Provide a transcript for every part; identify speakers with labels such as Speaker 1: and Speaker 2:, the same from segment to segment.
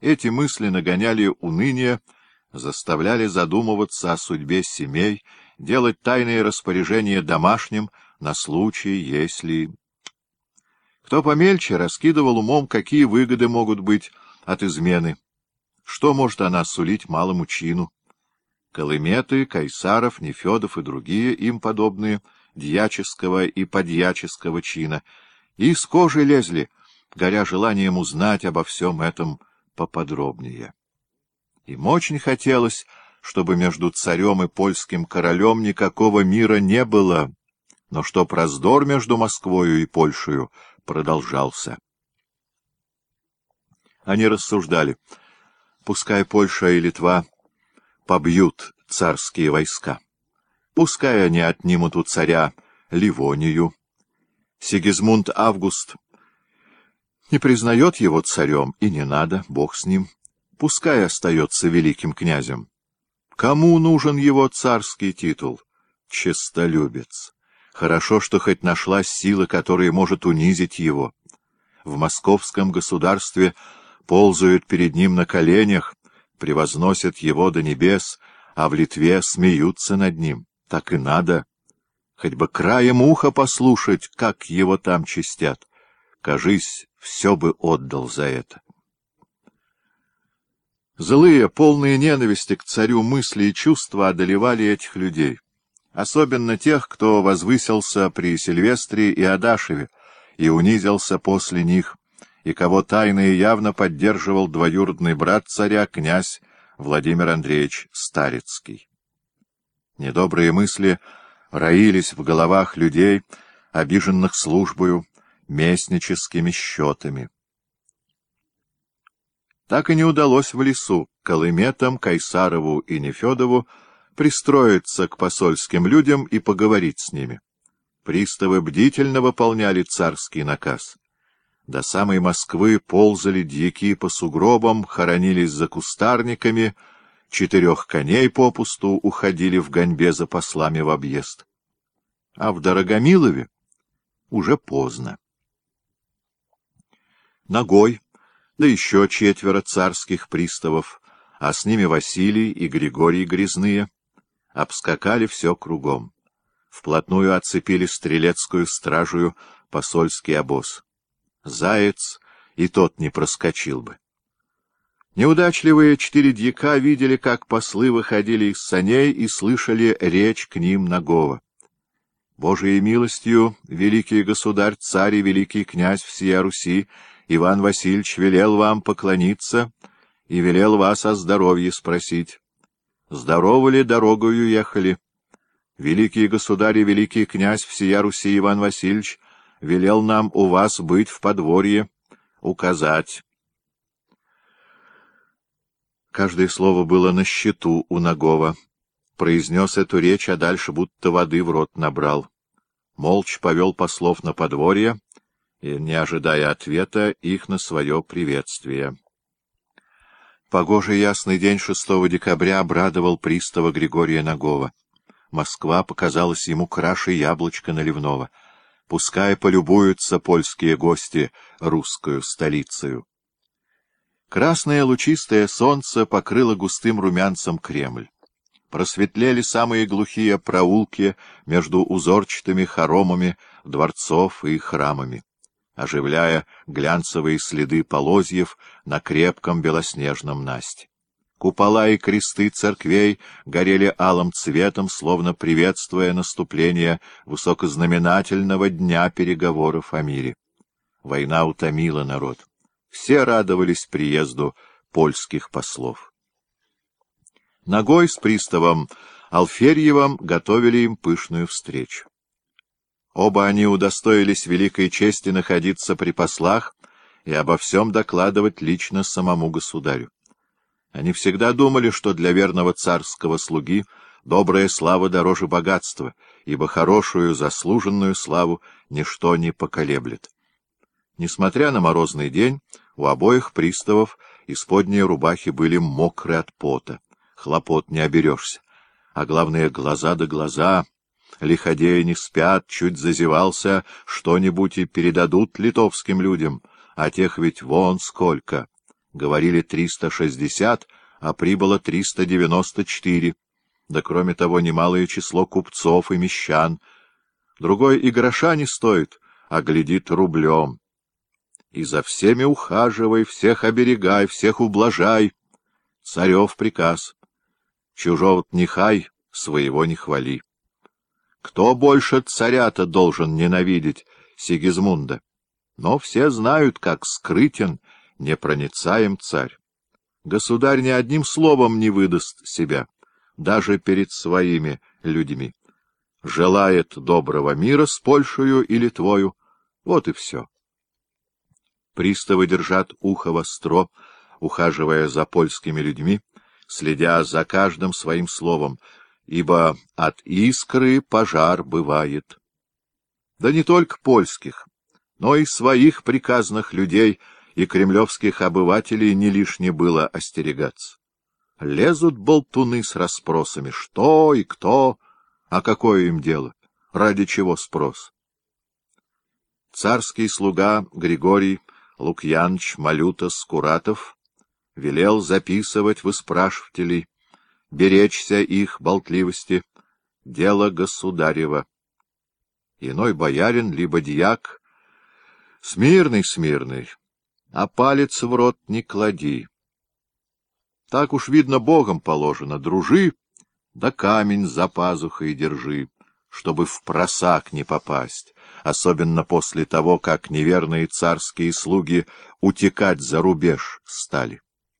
Speaker 1: Эти мысли нагоняли уныние, заставляли задумываться о судьбе семей, делать тайные распоряжения домашним на случай, если... Кто помельче раскидывал умом, какие выгоды могут быть от измены, что может она сулить малому чину. Колыметы, Кайсаров, Нефедов и другие им подобные дьяческого и подьяческого чина и с кожи лезли, горя желанием узнать обо всем этом поподробнее. Им очень хотелось, чтобы между царем и польским королем никакого мира не было, но чтоб раздор между Москвою и Польшею продолжался. Они рассуждали, пускай Польша и Литва побьют царские войска, пускай они отнимут у царя Ливонию. Сигизмунд Август не признает его царем, и не надо, Бог с ним, пускай остается великим князем. Кому нужен его царский титул? Честолюбец. Хорошо, что хоть нашлась сила, которая может унизить его. В московском государстве ползают перед ним на коленях, превозносят его до небес, а в Литве смеются над ним. Так и надо. Хоть бы краем уха послушать, как его там честят. Кажись, все бы отдал за это. Злые, полные ненависти к царю мысли и чувства одолевали этих людей. Особенно тех, кто возвысился при Сильвестре и Адашеве и унизился после них, и кого тайно и явно поддерживал двоюродный брат царя, князь Владимир Андреевич Старицкий. Недобрые мысли роились в головах людей, обиженных службою, местническими счетами. Так и не удалось в лесу Колыметам, Кайсарову и Нефедову пристроиться к посольским людям и поговорить с ними. Приставы бдительно выполняли царский наказ. До самой Москвы ползали дьяки по сугробам, хоронились за кустарниками, 4 коней попусту уходили в гоньбе за послами в объезд. А в Дорогомилове уже поздно. Ногой, да еще 4 царских приставов, а с ними Василий и Григорий Грязные, обскакали все кругом. Вплотную оцепили стрелецкую стражую посольский обоз. Заяц и тот не проскочил бы. Неудачливые 4 дьяка видели, как послы выходили из саней и слышали речь к ним Нагова. Божией милостью, великий государь, царь и великий князь всея Руси, Иван Васильевич велел вам поклониться и велел вас о здоровье спросить. Здоровы ли дорогою ехали? Великий государь и великий князь всея Руси Иван Васильевич велел нам у вас быть в подворье, указать. Каждое слово было на счету у Нагова. Произнес эту речь, а дальше будто воды в рот набрал. Молча повел послов на подворье и, не ожидая ответа, их на свое приветствие. Погожий ясный день 6 декабря обрадовал пристава Григория Нагова. Москва показалась ему краше яблочка наливного. Пускай полюбуются польские гости русскую столицею. Красное лучистое солнце покрыло густым румянцем Кремль. Просветлели самые глухие проулки между узорчатыми хоромами дворцов и храмами, оживляя глянцевые следы полозьев на крепком белоснежном насте. Купола и кресты церквей горели алым цветом, словно приветствуя наступление высокознаменательного дня переговоров о мире. Война утомила народ. Все радовались приезду польских послов. Ногой с приставом Алферьевым готовили им пышную встречу. Оба они удостоились великой чести находиться при послах и обо всем докладывать лично самому государю. Они всегда думали, что для верного царского слуги добрая слава дороже богатства, ибо хорошую, заслуженную славу ничто не поколеблет. Несмотря на морозный день, у обоих приставов исподние рубахи были мокры от пота. Хлопот не оберешься. А главное, глаза да глаза. Лиходеи не спят, чуть зазевался, что-нибудь и передадут литовским людям, а тех ведь вон сколько. Говорили 360, а прибыло 394. Да кроме того, немалое число купцов и мещан. Другой и гроша не стоит, а глядит рублем. И за всеми ухаживай, всех оберегай, всех ублажай. Царев приказ. Чужого не хай, своего не хвали. Кто больше царя-то должен ненавидеть Сигизмунда? Но все знают, как скрытен, непроницаем царь. Государь ни одним словом не выдаст себя, даже перед своими людьми. Желает доброго мира с Польшею и Литвою, вот и все. Приставы держат ухо востро, ухаживая за польскими людьми, следя за каждым своим словом, ибо от искры пожар бывает. Да не только польских, но и своих приказных людей и кремлевских обывателей не лишне было остерегаться. Лезут болтуны с расспросами, что и кто, а какое им дело, ради чего спрос. Царский слуга Григорий Лукьяныч Малюта Скуратов велел записывать выспрашивателей, беречься их болтливости, дело государева. Иной боярин, либо дьяк, смирный, а палец в рот не клади. Так уж, видно, Богом положено, дружи, да камень за пазухой держи, чтобы в просак не попасть, особенно после того, как неверные царские слуги утекать за рубеж стали.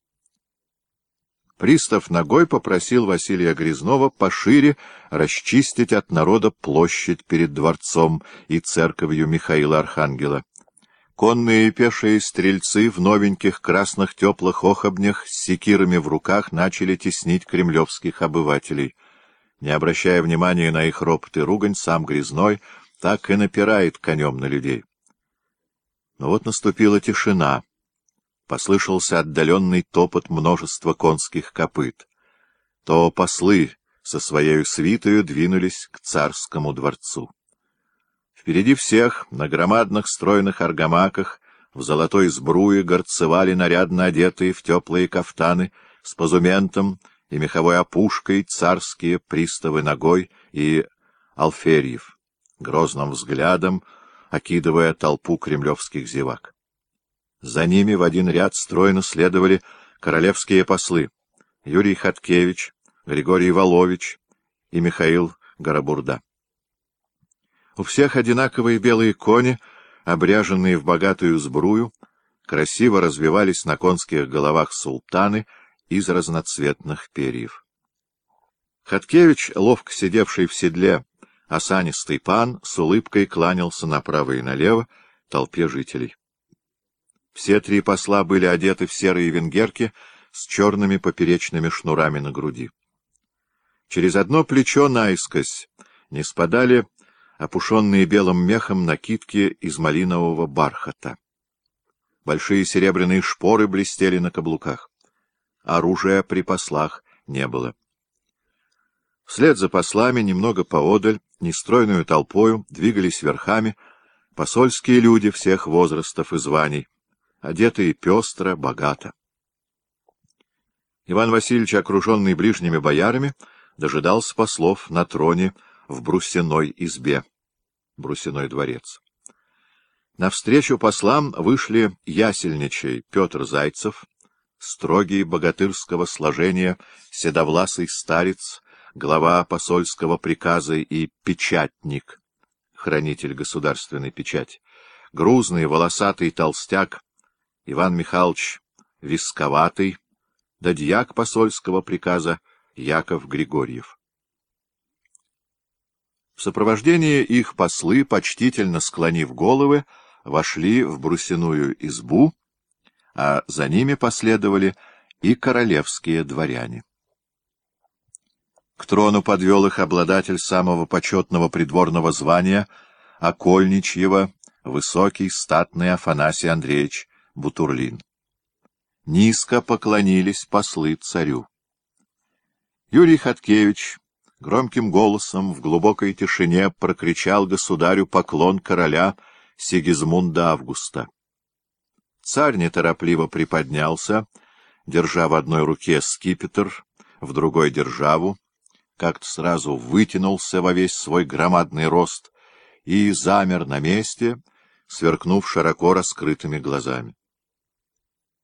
Speaker 1: Пристав ногой попросил Василия Грязнова пошире расчистить от народа площадь перед дворцом и церковью Михаила Архангела. Конные и пешие стрельцы в новеньких красных теплых охобнях с секирами в руках начали теснить кремлевских обывателей. Не обращая внимания на их ропот и ругань, сам Грязной так и напирает конем на людей. Но вот наступила тишина. Послышался отдаленный топот множества конских копыт. То послы со своей свитою двинулись к царскому дворцу. Впереди всех, на громадных стройных аргамаках, в золотой сбруе горцевали нарядно одетые в теплые кафтаны с позументом и меховой опушкой царские приставы Ногой и Алферьев, грозным взглядом окидывая толпу кремлевских зевак. За ними в один ряд стройно следовали королевские послы Юрий Хаткевич, Григорий Волович и Михаил Горобурда. У всех одинаковые белые кони, обряженные в богатую сбрую, красиво развивались на конских головах султаны из разноцветных перьев. Хаткевич, ловко сидевший в седле, осанистый пан, с улыбкой кланялся направо и налево толпе жителей. Все три посла были одеты в серые венгерки с черными поперечными шнурами на груди. Через одно плечо наискось не спадали опушенные белым мехом накидки из малинового бархата. Большие серебряные шпоры блестели на каблуках. Оружия при послах не было. Вслед за послами, немного поодаль, нестройную толпою двигались верхами посольские люди всех возрастов и званий, одетые пестро, богато. Иван Васильевич, окруженный ближними боярами, дожидался послов на троне в Брусиной избе, Брусиной дворец. Навстречу послам вышли ясельничий Петр Зайцев, строгий богатырского сложения, седовласый старец, глава посольского приказа и печатник, хранитель государственной печати, грузный волосатый толстяк Иван Михайлович Висковатый, да дьяк посольского приказа Яков Григорьев. В сопровождении их послы, почтительно склонив головы, вошли в Брусиную избу, а за ними последовали и королевские дворяне. К трону подвел их обладатель самого почетного придворного звания, окольничьего, высокий, статный Афанасий Андреевич Бутурлин. Низко поклонились послы царю. Юрий Хаткевич громким голосом в глубокой тишине прокричал государю поклон короля Сигизмунда Августа. Царь неторопливо приподнялся, держа в одной руке скипетр, в другой — державу, как-то сразу вытянулся во весь свой громадный рост и замер на месте, сверкнув широко раскрытыми глазами.